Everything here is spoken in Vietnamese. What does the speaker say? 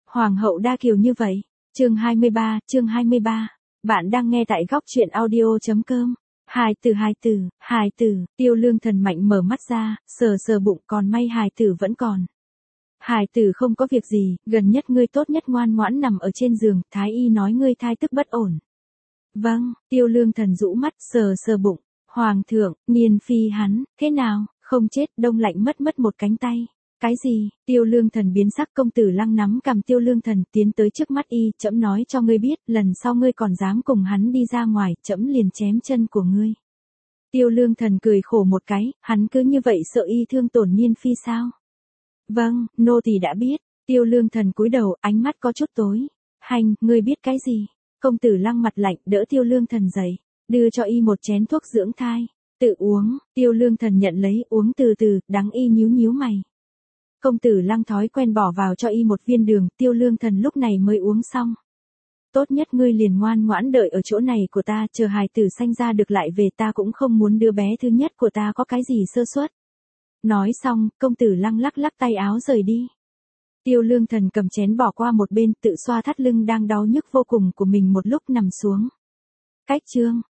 Hoàng hậu đa kiều như vậy. Chương 23. Bạn đang nghe tại góc truyện audio.com. Hài tử, Tiêu Lương Thần mạnh mở mắt ra, sờ bụng, còn may hài tử vẫn còn. Hài tử không có việc gì, gần nhất ngươi tốt nhất ngoan ngoãn nằm ở trên giường, thái y nói ngươi thai tức bất ổn. Vâng, Tiêu Lương Thần rũ mắt, sờ bụng. Hoàng thượng, Niên phi hắn, thế nào, không chết, đông lạnh mất một cánh tay. Cái gì? Tiêu Lương Thần biến sắc, công tử Lăng nắm cầm Tiêu Lương Thần tiến tới trước mắt y, trẫm nói cho ngươi biết, lần sau ngươi còn dám cùng hắn đi ra ngoài, trẫm liền chém chân của ngươi. Tiêu Lương Thần cười khổ một cái, hắn cứ như vậy sợ y thương tổn Niên phi sao? Vâng, nô tỳ đã biết. Tiêu Lương Thần cúi đầu, ánh mắt có chút tối. Hành, ngươi biết cái gì? Công tử Lăng mặt lạnh, đỡ Tiêu Lương Thần dậy, đưa cho y một chén thuốc dưỡng thai. Tự uống. Tiêu Lương Thần nhận lấy, uống từ từ, đắng y nhíu mày. Công tử Lăng thói quen bỏ vào cho y một viên đường, Tiêu Lương Thần lúc này mới uống xong. Tốt nhất ngươi liền ngoan ngoãn đợi ở chỗ này của ta, chờ hài tử sanh ra được lại về, ta cũng không muốn đứa bé thứ nhất của ta có cái gì sơ suất. Nói xong, công tử Lăng lắc tay áo rời đi. Tiêu Lương Thần cầm chén bỏ qua một bên, tự xoa thắt lưng đang đau nhức vô cùng của mình một lúc nằm xuống. Cách chương